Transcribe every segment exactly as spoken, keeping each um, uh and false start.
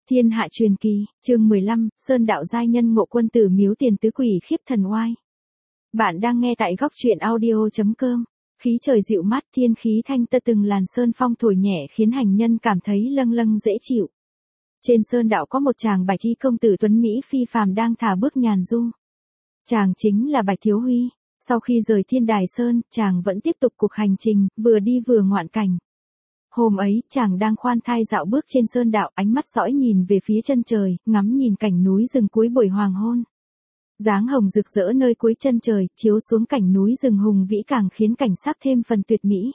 Thiên hạ truyền kỳ, chương mười lăm, Sơn đạo giai nhân ngộ quân tử miếu tiền tứ quỷ khiếp thần oai. Bạn đang nghe tại góc truyện audio chấm com. Khí trời dịu mát, thiên khí thanh tơ, từng làn sơn phong thổi nhẹ khiến hành nhân cảm thấy lâng lâng dễ chịu. Trên sơn đạo có một chàng bạch y công tử tuấn mỹ phi phàm đang thả bước nhàn du. Chàng chính là Bạch Thiếu Huy. Sau khi rời Thiên Đài Sơn, chàng vẫn tiếp tục cuộc hành trình, vừa đi vừa ngoạn cảnh. Hôm ấy, chàng đang khoan thai dạo bước trên sơn đạo, ánh mắt dõi nhìn về phía chân trời, ngắm nhìn cảnh núi rừng cuối buổi hoàng hôn. Dáng hồng rực rỡ nơi cuối chân trời, chiếu xuống cảnh núi rừng hùng vĩ càng khiến cảnh sắc thêm phần tuyệt mỹ.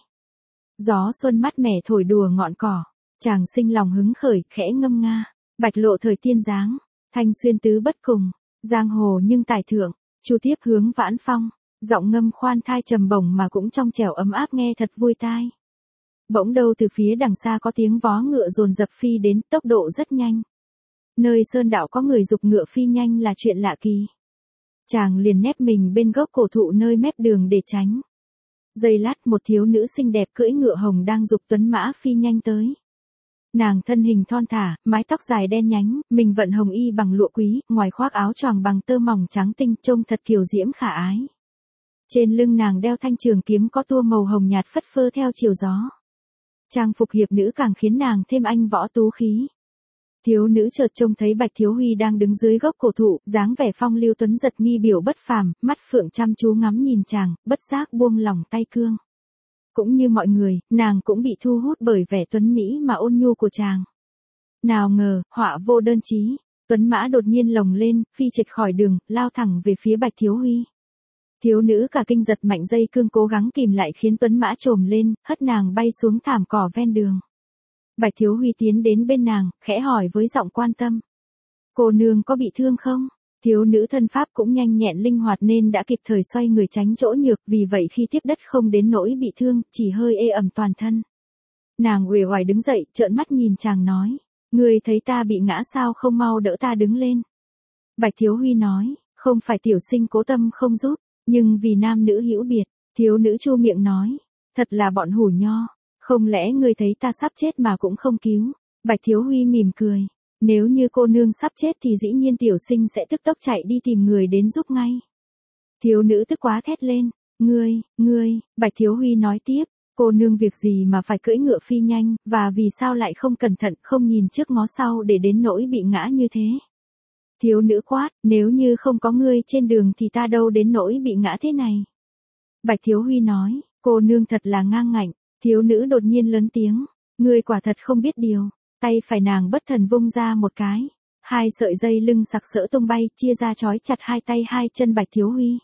Gió xuân mát mẻ thổi đùa ngọn cỏ, chàng sinh lòng hứng khởi, khẽ ngâm nga. Bạch lộ thời tiên dáng, thanh xuyên tứ bất cùng, giang hồ nhưng tài thượng, chu tiếp hướng vãn phong, giọng ngâm khoan thai trầm bổng mà cũng trong trẻo ấm áp nghe thật vui tai. Bỗng đâu từ phía đằng xa có tiếng vó ngựa dồn dập phi đến, tốc độ rất nhanh. Nơi sơn đạo có người giục ngựa phi nhanh là chuyện lạ kỳ. Chàng liền nép mình bên gốc cổ thụ nơi mép đường để tránh. Giây lát, một thiếu nữ xinh đẹp cưỡi ngựa hồng đang giục tuấn mã phi nhanh tới. Nàng thân hình thon thả, mái tóc dài đen nhánh, mình vận hồng y bằng lụa quý, ngoài khoác áo choàng bằng tơ mỏng trắng tinh, trông thật kiều diễm khả ái. Trên lưng nàng đeo thanh trường kiếm có tua màu hồng nhạt phất phơ theo chiều gió. Trang phục hiệp nữ càng khiến nàng thêm anh võ tú khí. Thiếu nữ chợt trông thấy Bạch Thiếu Huy đang đứng dưới gốc cổ thụ, dáng vẻ phong lưu tuấn giật nghi biểu bất phàm, mắt phượng chăm chú ngắm nhìn chàng, bất giác buông lỏng tay cương. Cũng như mọi người, nàng cũng bị thu hút bởi vẻ tuấn mỹ mà ôn nhu của chàng. Nào ngờ, họa vô đơn chí, tuấn mã đột nhiên lồng lên, phi chệch khỏi đường, lao thẳng về phía Bạch Thiếu Huy. Thiếu nữ cả kinh giật mạnh dây cương cố gắng kìm lại khiến tuấn mã trồm lên, hất nàng bay xuống thảm cỏ ven đường. Bạch Thiếu Huy tiến đến bên nàng, khẽ hỏi với giọng quan tâm. Cô nương có bị thương không? Thiếu nữ thân pháp cũng nhanh nhẹn linh hoạt nên đã kịp thời xoay người tránh chỗ nhược, vì vậy khi tiếp đất không đến nỗi bị thương, chỉ hơi ê ẩm toàn thân. Nàng uể oải đứng dậy, trợn mắt nhìn chàng nói. Ngươi thấy ta bị ngã sao không mau đỡ ta đứng lên? Bạch Thiếu Huy nói, không phải tiểu sinh cố tâm không giúp. Nhưng vì nam nữ hữu biệt, thiếu nữ chu miệng nói, thật là bọn hủ nho, không lẽ ngươi thấy ta sắp chết mà cũng không cứu? Bạch Thiếu Huy mỉm cười, nếu như cô nương sắp chết thì dĩ nhiên tiểu sinh sẽ tức tốc chạy đi tìm người đến giúp ngay. Thiếu nữ tức quá thét lên, ngươi, ngươi, Bạch Thiếu Huy nói tiếp, cô nương việc gì mà phải cưỡi ngựa phi nhanh, và vì sao lại không cẩn thận, không nhìn trước ngó sau để đến nỗi bị ngã như thế? Thiếu nữ quát, nếu như không có ngươi trên đường thì ta đâu đến nỗi bị ngã thế này. Bạch Thiếu Huy nói, cô nương thật là ngang ngạnh. Thiếu nữ đột nhiên lớn tiếng, ngươi quả thật không biết điều. Tay phải nàng bất thần vung ra một cái, hai sợi dây lưng sặc sỡ tung bay, chia ra trói chặt hai tay hai chân Bạch Thiếu Huy.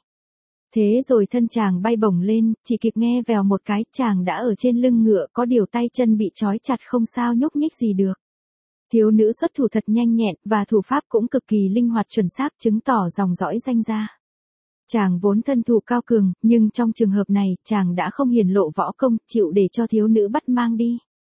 Thế rồi thân chàng bay bổng lên, chỉ kịp nghe vèo một cái, chàng đã ở trên lưng ngựa, có điều tay chân bị trói chặt không sao nhúc nhích gì được. Thiếu nữ xuất thủ thật nhanh nhẹn, và thủ pháp cũng cực kỳ linh hoạt chuẩn xác, chứng tỏ dòng dõi danh gia. Chàng vốn thân thủ cao cường, nhưng trong trường hợp này, chàng đã không hiển lộ võ công, chịu để cho thiếu nữ bắt mang đi.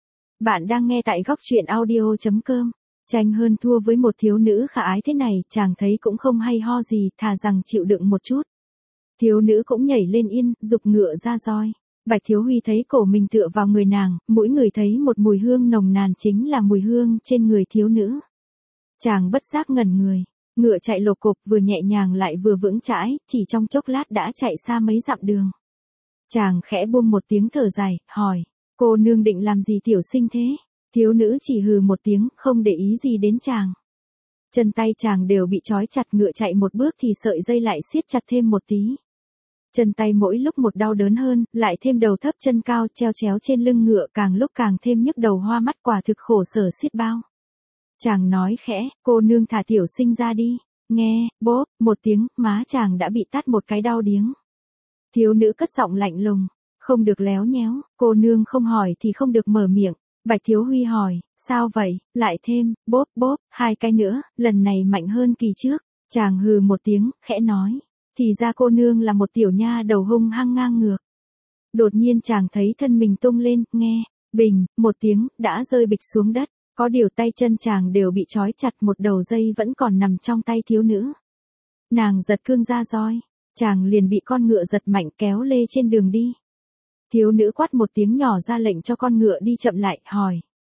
Bạn đang nghe tại góc truyện audio chấm com. Tranh hơn thua với một thiếu nữ khả ái thế này, chàng thấy cũng không hay ho gì, thà rằng chịu đựng một chút. Thiếu nữ cũng nhảy lên yên, giục ngựa ra roi. Bạch Thiếu Huy thấy cổ mình tựa vào người nàng, mỗi người thấy một mùi hương nồng nàn, chính là mùi hương trên người thiếu nữ. Chàng bất giác ngẩn người, ngựa chạy lộp cộp, vừa nhẹ nhàng lại vừa vững chãi, chỉ trong chốc lát đã chạy xa mấy dặm đường. Chàng khẽ buông một tiếng thở dài, hỏi, cô nương định làm gì tiểu sinh thế? Thiếu nữ chỉ hừ một tiếng, không để ý gì đến chàng. Chân tay chàng đều bị trói chặt, ngựa chạy một bước thì sợi dây lại siết chặt thêm một tí. Chân tay mỗi lúc một đau đớn hơn, lại thêm đầu thấp chân cao treo chéo trên lưng ngựa, càng lúc càng thêm nhức đầu hoa mắt, quả thực khổ sở xiết bao. Chàng nói khẽ, cô nương thả tiểu sinh ra đi. Nghe, bốp, một tiếng, má chàng đã bị tát một cái đau điếng. Thiếu nữ cất giọng lạnh lùng, không được léo nhéo, cô nương không hỏi thì không được mở miệng. Bạch Thiếu Huy hỏi, sao vậy? Lại thêm, bốp bốp, hai cái nữa, lần này mạnh hơn kỳ trước. Chàng hừ một tiếng, khẽ nói. Thì ra cô nương là một tiểu nha đầu hung hăng ngang ngược. Đột nhiên chàng thấy thân mình tung lên, nghe, bình, một tiếng, đã rơi bịch xuống đất. Có điều tay chân chàng đều bị trói chặt, một đầu dây vẫn còn nằm trong tay thiếu nữ. Nàng giật cương ra roi, chàng liền bị con ngựa giật mạnh kéo lê trên đường đi. Thiếu nữ quát một tiếng nhỏ ra lệnh cho con ngựa đi chậm lại, hỏi.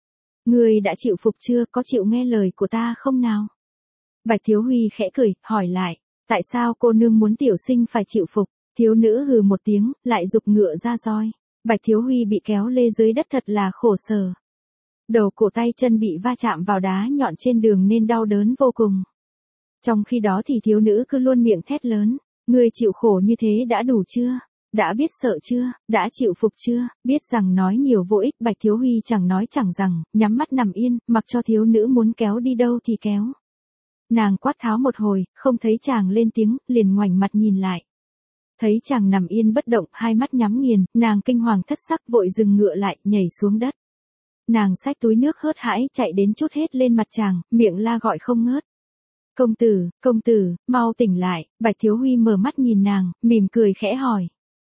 Ngươi đã chịu phục chưa, có chịu nghe lời của ta không nào? Bạch Thiếu Huy khẽ cười, hỏi lại, tại sao cô nương muốn tiểu sinh phải chịu phục? Thiếu nữ hừ một tiếng, lại giục ngựa ra roi. Bạch Thiếu Huy bị kéo lê dưới đất thật là khổ sở. Đầu cổ tay chân bị va chạm vào đá nhọn trên đường nên đau đớn vô cùng. Trong khi đó thì thiếu nữ cứ luôn miệng thét lớn, ngươi chịu khổ như thế đã đủ chưa? Đã biết sợ chưa? Đã chịu phục chưa? Biết rằng nói nhiều vô ích, Bạch Thiếu Huy chẳng nói chẳng rằng, nhắm mắt nằm yên, mặc cho thiếu nữ muốn kéo đi đâu thì kéo. Nàng quát tháo một hồi, không thấy chàng lên tiếng, liền ngoảnh mặt nhìn lại. Thấy chàng nằm yên bất động, hai mắt nhắm nghiền, nàng kinh hoàng thất sắc vội dừng ngựa lại, nhảy xuống đất. Nàng xách túi nước hớt hãi chạy đến trút hết lên mặt chàng, miệng la gọi không ngớt. Công tử, công tử, mau tỉnh lại. Bạch Thiếu Huy mở mắt nhìn nàng, mỉm cười khẽ hỏi.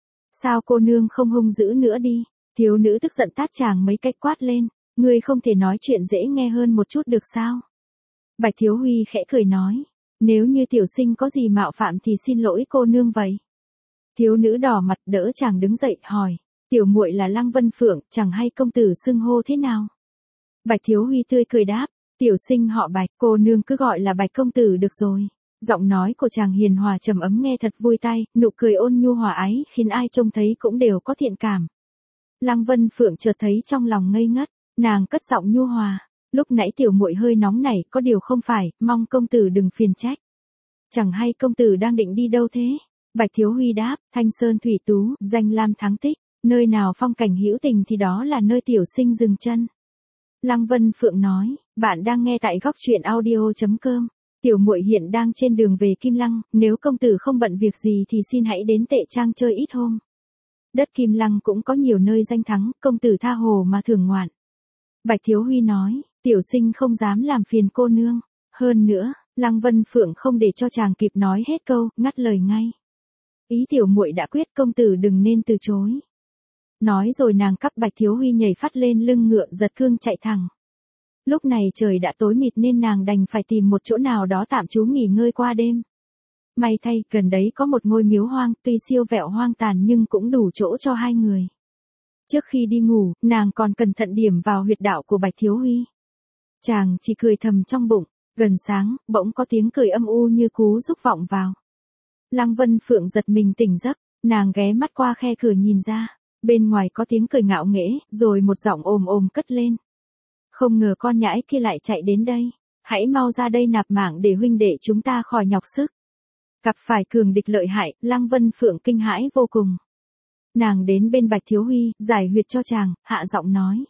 Sao cô nương không hung dữ nữa đi? Thiếu nữ tức giận tát chàng mấy cách quát lên, ngươi không thể nói chuyện dễ nghe hơn một chút được sao? Bạch Thiếu Huy khẽ cười nói, nếu như tiểu sinh có gì mạo phạm thì xin lỗi cô nương vậy. Thiếu nữ đỏ mặt đỡ chàng đứng dậy hỏi, tiểu muội là Lăng Vân Phượng, chẳng hay công tử xưng hô thế nào? Bạch Thiếu Huy tươi cười đáp, tiểu sinh họ Bạch, cô nương cứ gọi là Bạch công tử được rồi. Giọng nói của chàng hiền hòa trầm ấm nghe thật vui tai, nụ cười ôn nhu hòa ái khiến ai trông thấy cũng đều có thiện cảm. Lăng Vân Phượng chợt thấy trong lòng ngây ngất, nàng cất giọng nhu hòa, lúc nãy tiểu muội hơi nóng nảy, có điều không phải, mong công tử đừng phiền trách. Chẳng hay công tử đang định đi đâu thế? Bạch Thiếu Huy đáp, Thanh Sơn thủy tú, danh lam thắng tích, nơi nào phong cảnh hữu tình thì đó là nơi tiểu sinh dừng chân. Lăng Vân Phượng nói, bạn đang nghe tại góc truyện audio chấm com. Tiểu muội hiện đang trên đường về Kim Lăng, nếu công tử không bận việc gì thì xin hãy đến Tệ Trang chơi ít hôm. Đất Kim Lăng cũng có nhiều nơi danh thắng, công tử tha hồ mà thưởng ngoạn. Bạch Thiếu Huy nói, tiểu sinh không dám làm phiền cô nương. Hơn nữa, Lăng Vân Phượng không để cho chàng kịp nói hết câu, ngắt lời ngay. Ý tiểu muội đã quyết, công tử đừng nên từ chối. Nói rồi nàng cắp Bạch Thiếu Huy nhảy phát lên lưng ngựa giật cương chạy thẳng. Lúc này trời đã tối mịt nên nàng đành phải tìm một chỗ nào đó tạm trú nghỉ ngơi qua đêm. May thay, gần đấy có một ngôi miếu hoang, tuy siêu vẹo hoang tàn nhưng cũng đủ chỗ cho hai người. Trước khi đi ngủ, nàng còn cẩn thận điểm vào huyệt đạo của Bạch Thiếu Huy. Chàng chỉ cười thầm trong bụng, gần sáng, bỗng có tiếng cười âm u như cú rúc vọng vào. Lăng Vân Phượng giật mình tỉnh giấc, nàng ghé mắt qua khe cửa nhìn ra, bên ngoài có tiếng cười ngạo nghễ, rồi một giọng ồm ồm cất lên. Không ngờ con nhãi kia lại chạy đến đây, hãy mau ra đây nạp mạng để huynh đệ chúng ta khỏi nhọc sức. Gặp phải cường địch lợi hại, Lăng Vân Phượng kinh hãi vô cùng. Nàng đến bên Bạch Thiếu Huy, giải huyệt cho chàng, hạ giọng nói.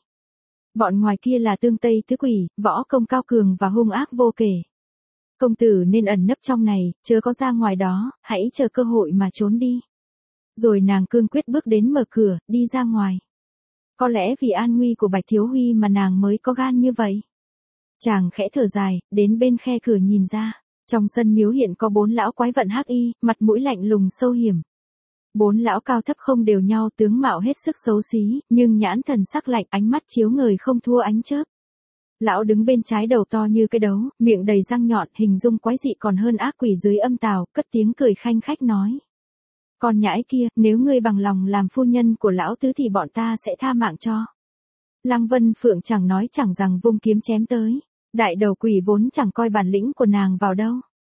Bọn ngoài kia là tương Tây tứ quỷ, võ công cao cường và hung ác vô kể. Công tử nên ẩn nấp trong này, chớ có ra ngoài đó, hãy chờ cơ hội mà trốn đi. Rồi nàng cương quyết bước đến mở cửa, đi ra ngoài. Có lẽ vì an nguy của Bạch Thiếu Huy mà nàng mới có gan như vậy. Chàng khẽ thở dài, đến bên khe cửa nhìn ra. Trong sân miếu hiện có bốn lão quái vận hắc y, mặt mũi lạnh lùng sâu hiểm. Bốn lão cao thấp không đều nhau, tướng mạo hết sức xấu xí, nhưng nhãn thần sắc lạnh, ánh mắt chiếu ngời không thua ánh chớp. Lão đứng bên trái đầu to như cái đấu, miệng đầy răng nhọn, hình dung quái dị còn hơn ác quỷ dưới âm tào, cất tiếng cười khanh khách nói. Con nhãi kia, nếu ngươi bằng lòng làm phu nhân của lão tứ thì bọn ta sẽ tha mạng cho. Lăng Vân Phượng chẳng nói chẳng rằng vung kiếm chém tới. Đại đầu quỷ vốn chẳng coi bản lĩnh của nàng vào đâu.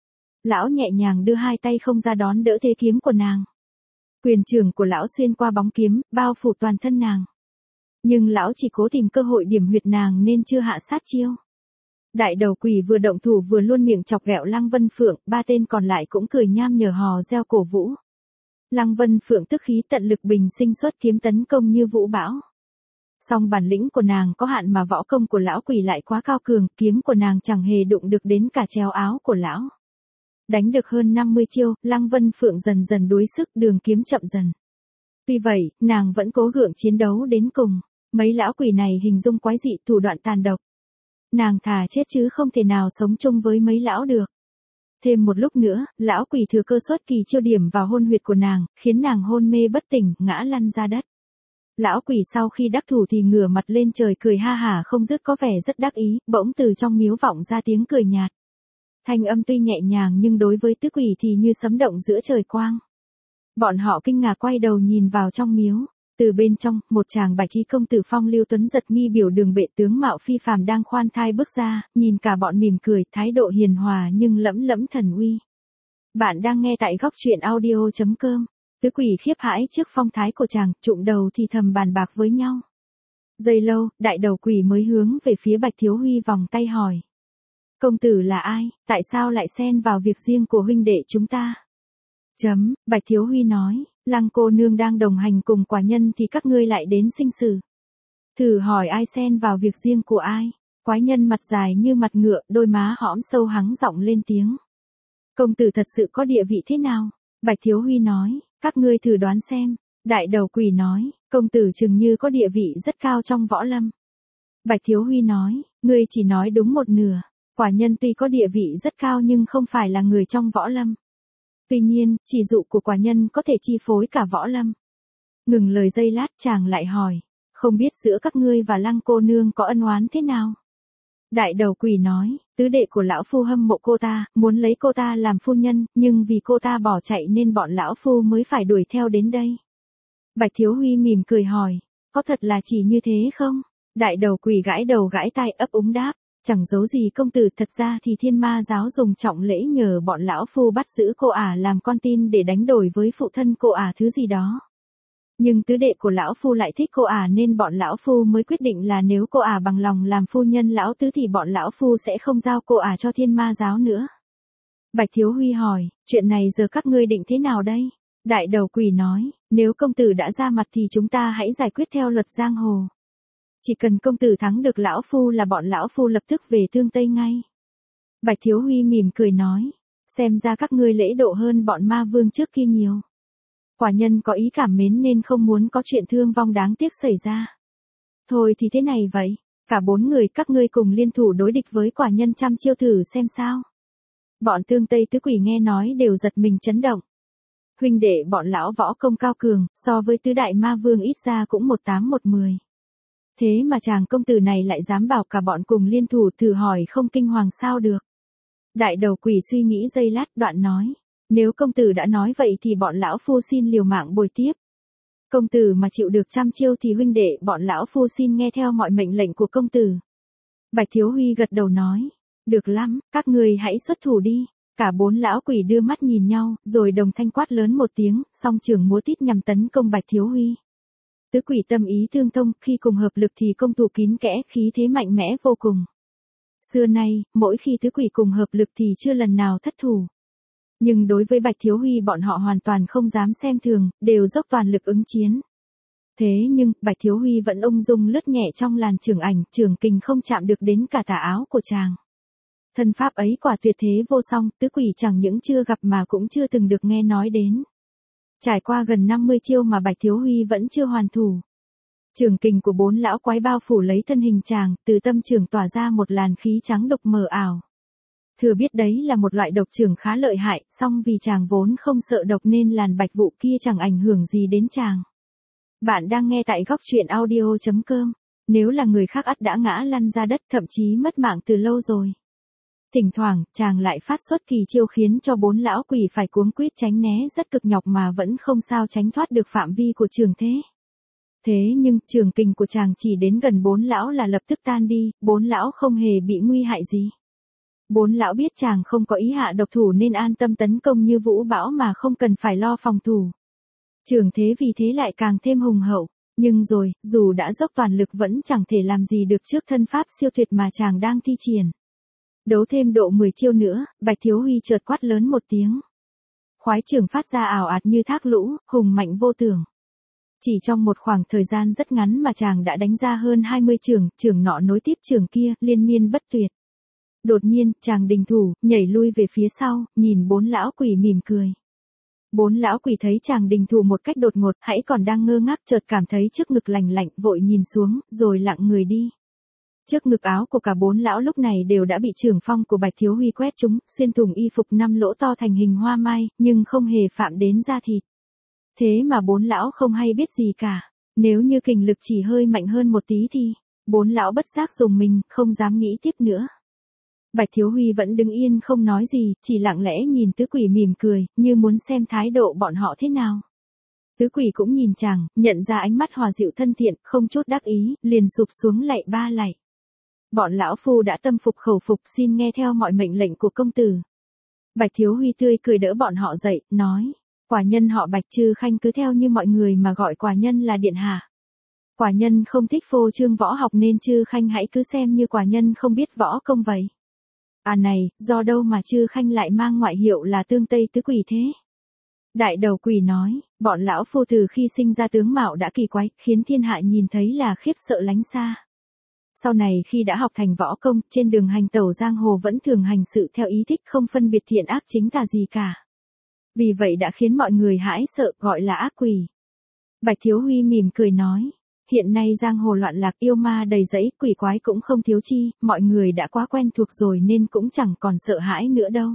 Lão nhẹ nhàng đưa hai tay không ra đón đỡ thế kiếm của nàng. Quyền trường của lão xuyên qua bóng kiếm, bao phủ toàn thân nàng. Nhưng lão chỉ cố tìm cơ hội điểm huyệt nàng nên chưa hạ sát chiêu. Đại đầu quỷ vừa động thủ vừa luôn miệng chọc ghẹo Lăng Vân Phượng, ba tên còn lại cũng cười nham nhở hò reo cổ vũ. Lăng Vân Phượng tức khí tận lực bình sinh xuất kiếm tấn công như vũ bão. Song bản lĩnh của nàng có hạn mà võ công của lão quỷ lại quá cao cường, kiếm của nàng chẳng hề đụng được đến cả treo áo của lão. Đánh được hơn năm mươi chiêu, Lăng Vân Phượng dần dần đuối sức, đường kiếm chậm dần. Tuy vậy, nàng vẫn cố gượng chiến đấu đến cùng. Mấy lão quỷ này hình dung quái dị, thủ đoạn tàn độc. Nàng thà chết chứ không thể nào sống chung với mấy lão được. Thêm một lúc nữa, lão quỷ thừa cơ xuất kỳ chiêu điểm vào hôn huyệt của nàng, khiến nàng hôn mê bất tỉnh, ngã lăn ra đất. Lão quỷ sau khi đắc thủ thì ngửa mặt lên trời cười ha hả không dứt, có vẻ rất đắc ý, bỗng từ trong miếu vọng ra tiếng cười nhạt. Thanh âm tuy nhẹ nhàng nhưng đối với tứ quỷ thì như sấm động giữa trời quang. Bọn họ kinh ngạc quay đầu nhìn vào trong miếu, Từ bên trong, một chàng bạch y công tử phong lưu tuấn giật nghi biểu đường bệ tướng mạo phi phàm đang khoan thai bước ra, nhìn cả bọn mỉm cười, thái độ hiền hòa nhưng lẫm lẫm thần uy. Bạn đang nghe tại góc truyện audio chấm com. Tứ quỷ khiếp hãi trước phong thái của chàng, trụm đầu thì thầm bàn bạc với nhau. Giây lâu, đại đầu quỷ mới hướng về phía Bạch Thiếu Huy vòng tay hỏi. Công tử là ai, tại sao lại xen vào việc riêng của huynh đệ chúng ta? Chấm, Bạch Thiếu Huy nói, Lăng cô nương đang đồng hành cùng quả nhân thì các ngươi lại đến sinh sự. Thử hỏi ai xen vào việc riêng của ai? Quái nhân mặt dài như mặt ngựa, đôi má hõm sâu hắng giọng lên tiếng. Công tử thật sự có địa vị thế nào? Bạch Thiếu Huy nói, các ngươi thử đoán xem. Đại đầu quỷ nói, công tử chừng như có địa vị rất cao trong võ lâm. Bạch Thiếu Huy nói, ngươi chỉ nói đúng một nửa. Quả nhân tuy có địa vị rất cao nhưng không phải là người trong võ lâm. Tuy nhiên, chỉ dụ của quả nhân có thể chi phối cả võ lâm. Ngừng lời giây lát chàng lại hỏi, không biết giữa các ngươi và Lăng cô nương có ân oán thế nào? Đại đầu quỷ nói, tứ đệ của lão phu hâm mộ cô ta, muốn lấy cô ta làm phu nhân, nhưng vì cô ta bỏ chạy nên bọn lão phu mới phải đuổi theo đến đây. Bạch Thiếu Huy mỉm cười hỏi, có thật là chỉ như thế không? Đại đầu quỷ gãi đầu gãi tai ấp úng đáp, chẳng giấu gì công tử, thật ra thì Thiên Ma giáo dùng trọng lễ nhờ bọn lão phu bắt giữ cô ả làm con tin để đánh đổi với phụ thân cô ả thứ gì đó. Nhưng tứ đệ của lão phu lại thích cô ả nên bọn lão phu mới quyết định là nếu cô ả bằng lòng làm phu nhân lão tứ thì bọn lão phu sẽ không giao cô ả cho Thiên Ma giáo nữa. Bạch Thiếu Huy hỏi, chuyện này giờ các ngươi định thế nào đây? Đại đầu quỷ nói, nếu công tử đã ra mặt thì chúng ta hãy giải quyết theo luật giang hồ. Chỉ cần công tử thắng được lão phu là bọn lão phu lập tức về Thương Tây ngay. Bạch Thiếu Huy mỉm cười nói, xem ra các ngươi lễ độ hơn bọn ma vương trước kia nhiều. Quả nhân có ý cảm mến nên không muốn có chuyện thương vong đáng tiếc xảy ra. Thôi thì thế này vậy, cả bốn người các ngươi cùng liên thủ đối địch với quả nhân trăm chiêu thử xem sao. Bọn Thương Tây tứ quỷ nghe nói đều giật mình chấn động. Huynh đệ bọn lão võ công cao cường, so với tứ đại ma vương ít ra cũng một tám một mười. Thế mà chàng công tử này lại dám bảo cả bọn cùng liên thủ, thử hỏi không kinh hoàng sao được. Đại đầu quỷ suy nghĩ giây lát đoạn nói, nếu công tử đã nói vậy thì bọn lão phu xin liều mạng bồi tiếp. Công tử mà chịu được trăm chiêu thì huynh đệ bọn lão phu xin nghe theo mọi mệnh lệnh của công tử. Bạch Thiếu Huy gật đầu nói, được lắm, các người hãy xuất thủ đi. Cả bốn lão quỷ đưa mắt nhìn nhau, rồi đồng thanh quát lớn một tiếng, song trường múa tít nhằm tấn công Bạch Thiếu Huy. Tứ quỷ tâm ý tương thông, khi cùng hợp lực thì công thủ kín kẽ, khí thế mạnh mẽ vô cùng. Xưa nay, mỗi khi tứ quỷ cùng hợp lực thì chưa lần nào thất thủ. Nhưng đối với Bạch Thiếu Huy bọn họ hoàn toàn không dám xem thường, đều dốc toàn lực ứng chiến. Thế nhưng, Bạch Thiếu Huy vẫn ung dung lướt nhẹ trong làn chưởng ảnh, chưởng kình không chạm được đến cả tà áo của chàng. Thân pháp ấy quả tuyệt thế vô song, tứ quỷ chẳng những chưa gặp mà cũng chưa từng được nghe nói đến. Trải qua gần năm mươi chiêu mà Bạch Thiếu Huy vẫn chưa hoàn thủ. Chưởng kình của bốn lão quái bao phủ lấy thân hình chàng, từ tâm chưởng tỏa ra một làn khí trắng độc mờ ảo. Thừa biết đấy là một loại độc chưởng khá lợi hại, song vì chàng vốn không sợ độc nên làn bạch vụ kia chẳng ảnh hưởng gì đến chàng. Bạn đang nghe tại góc truyện audio chấm com. Nếu là người khác ắt đã ngã lăn ra đất, thậm chí mất mạng từ lâu rồi. Thỉnh thoảng, chàng lại phát xuất kỳ chiêu khiến cho bốn lão quỷ phải cuống quýt tránh né rất cực nhọc mà vẫn không sao tránh thoát được phạm vi của trường thế. Thế nhưng, trường kình của chàng chỉ đến gần bốn lão là lập tức tan đi, bốn lão không hề bị nguy hại gì. Bốn lão biết chàng không có ý hạ độc thủ nên an tâm tấn công như vũ bão mà không cần phải lo phòng thủ. Trường thế vì thế lại càng thêm hùng hậu, nhưng rồi, dù đã dốc toàn lực vẫn chẳng thể làm gì được trước thân pháp siêu tuyệt mà chàng đang thi triển. Đấu thêm độ mười chiêu nữa, Bạch Thiếu Huy chợt quát lớn một tiếng. Khoái chưởng phát ra ảo ạt như thác lũ, hùng mạnh vô tưởng. Chỉ trong một khoảng thời gian rất ngắn mà chàng đã đánh ra hơn hai mươi chưởng, chưởng nọ nối tiếp chưởng kia, liên miên bất tuyệt. Đột nhiên, chàng đình thủ, nhảy lui về phía sau, nhìn bốn lão quỷ mỉm cười. Bốn lão quỷ thấy chàng đình thủ một cách đột ngột, hãy còn đang ngơ ngác chợt cảm thấy trước ngực lành lạnh, vội nhìn xuống, rồi lặng người đi. Trước ngực áo của cả bốn lão lúc này đều đã bị chưởng phong của Bạch Thiếu Huy quét trúng, xuyên thủng y phục năm lỗ to thành hình hoa mai, nhưng không hề phạm đến da thịt. Thế mà bốn lão không hay biết gì cả. Nếu như kình lực chỉ hơi mạnh hơn một tí thì, bốn lão bất giác dùng mình, không dám nghĩ tiếp nữa. Bạch Thiếu Huy vẫn đứng yên không nói gì, chỉ lặng lẽ nhìn tứ quỷ mỉm cười, như muốn xem thái độ bọn họ thế nào. Tứ quỷ cũng nhìn chàng, nhận ra ánh mắt hòa dịu thân thiện, không chút đắc ý, liền sụp xuống lạy ba lạy. Bọn lão phu đã tâm phục khẩu phục, xin nghe theo mọi mệnh lệnh của công tử. Bạch Thiếu Huy tươi cười đỡ bọn họ dậy, nói, quả nhân họ Bạch, Trư Khanh cứ theo như mọi người mà gọi quả nhân là điện hạ. Quả nhân không thích phô trương võ học nên Trư Khanh hãy cứ xem như quả nhân không biết võ công vậy. À này, do đâu mà Trư Khanh lại mang ngoại hiệu là Tương Tây Tứ Quỷ thế? Đại đầu quỷ nói, bọn lão phu từ khi sinh ra tướng mạo đã kỳ quái, khiến thiên hạ nhìn thấy là khiếp sợ lánh xa. Sau này khi đã học thành võ công, trên đường hành tẩu giang hồ vẫn thường hành sự theo ý thích, không phân biệt thiện ác chính tà gì cả. Vì vậy đã khiến mọi người hãi sợ, gọi là ác quỷ. Bạch Thiếu Huy mỉm cười nói, hiện nay giang hồ loạn lạc, yêu ma đầy rẫy, quỷ quái cũng không thiếu chi, mọi người đã quá quen thuộc rồi nên cũng chẳng còn sợ hãi nữa đâu.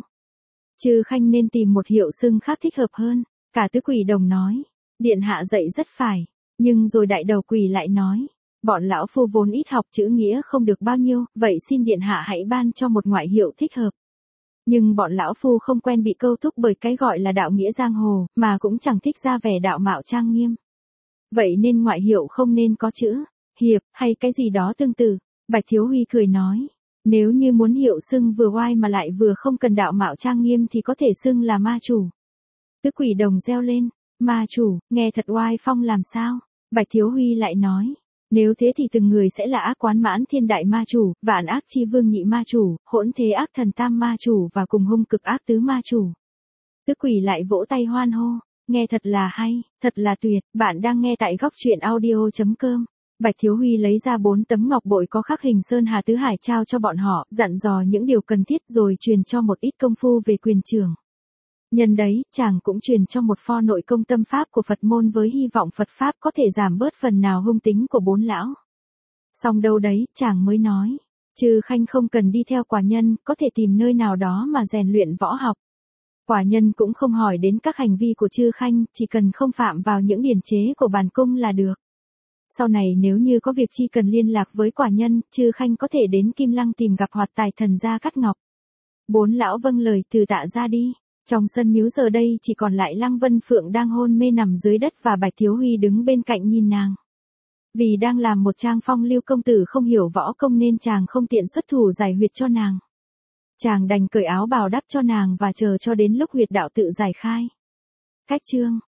Trư Khanh nên tìm một hiệu xưng khác thích hợp hơn. Cả tứ quỷ đồng nói, điện hạ dạy rất phải, nhưng rồi đại đầu quỷ lại nói, bọn lão phu vốn ít học, chữ nghĩa không được bao nhiêu, vậy xin điện hạ hãy ban cho một ngoại hiệu thích hợp. Nhưng bọn lão phu không quen bị câu thúc bởi cái gọi là đạo nghĩa giang hồ, mà cũng chẳng thích ra vẻ đạo mạo trang nghiêm. Vậy nên ngoại hiệu không nên có chữ hiệp hay cái gì đó tương tự. Bạch Thiếu Huy cười nói, nếu như muốn hiệu xưng vừa oai mà lại vừa không cần đạo mạo trang nghiêm thì có thể xưng là ma chủ. Tứ quỷ đồng reo lên, ma chủ, nghe thật oai phong làm sao? Bạch Thiếu Huy lại nói, nếu thế thì từng người sẽ là ác quán mãn thiên đại ma chủ, vạn ác chi vương nhị ma chủ, hỗn thế ác thần tam ma chủ và cùng hung cực ác tứ ma chủ. Tứ quỷ lại vỗ tay hoan hô, nghe thật là hay, thật là tuyệt. Bạn đang nghe tại góc truyện audio chấm com. Bạch Thiếu Huy lấy ra bốn tấm ngọc bội có khắc hình Sơn Hà Tứ Hải trao cho bọn họ, dặn dò những điều cần thiết rồi truyền cho một ít công phu về quyền trường. Nhân đấy, chàng cũng truyền cho một pho nội công tâm pháp của Phật môn với hy vọng Phật pháp có thể giảm bớt phần nào hung tính của bốn lão. Xong đâu đấy, chàng mới nói, Trư Khanh không cần đi theo quả nhân, có thể tìm nơi nào đó mà rèn luyện võ học. Quả nhân cũng không hỏi đến các hành vi của Trư Khanh, chỉ cần không phạm vào những điển chế của bản cung là được. Sau này nếu như có việc chi cần liên lạc với quả nhân, Trư Khanh có thể đến Kim Lăng tìm gặp Hoạt Tài thần gia Cát Ngọc. Bốn lão vâng lời từ tạ ra đi. Trong sân miếu giờ đây chỉ còn lại Lăng Vân Phượng đang hôn mê nằm dưới đất và Bạch Thiếu Huy đứng bên cạnh nhìn nàng. Vì đang làm một trang phong lưu công tử không hiểu võ công nên chàng không tiện xuất thủ giải huyệt cho nàng. Chàng đành cởi áo bào đắp cho nàng và chờ cho đến lúc huyệt đạo tự giải khai. Cách chương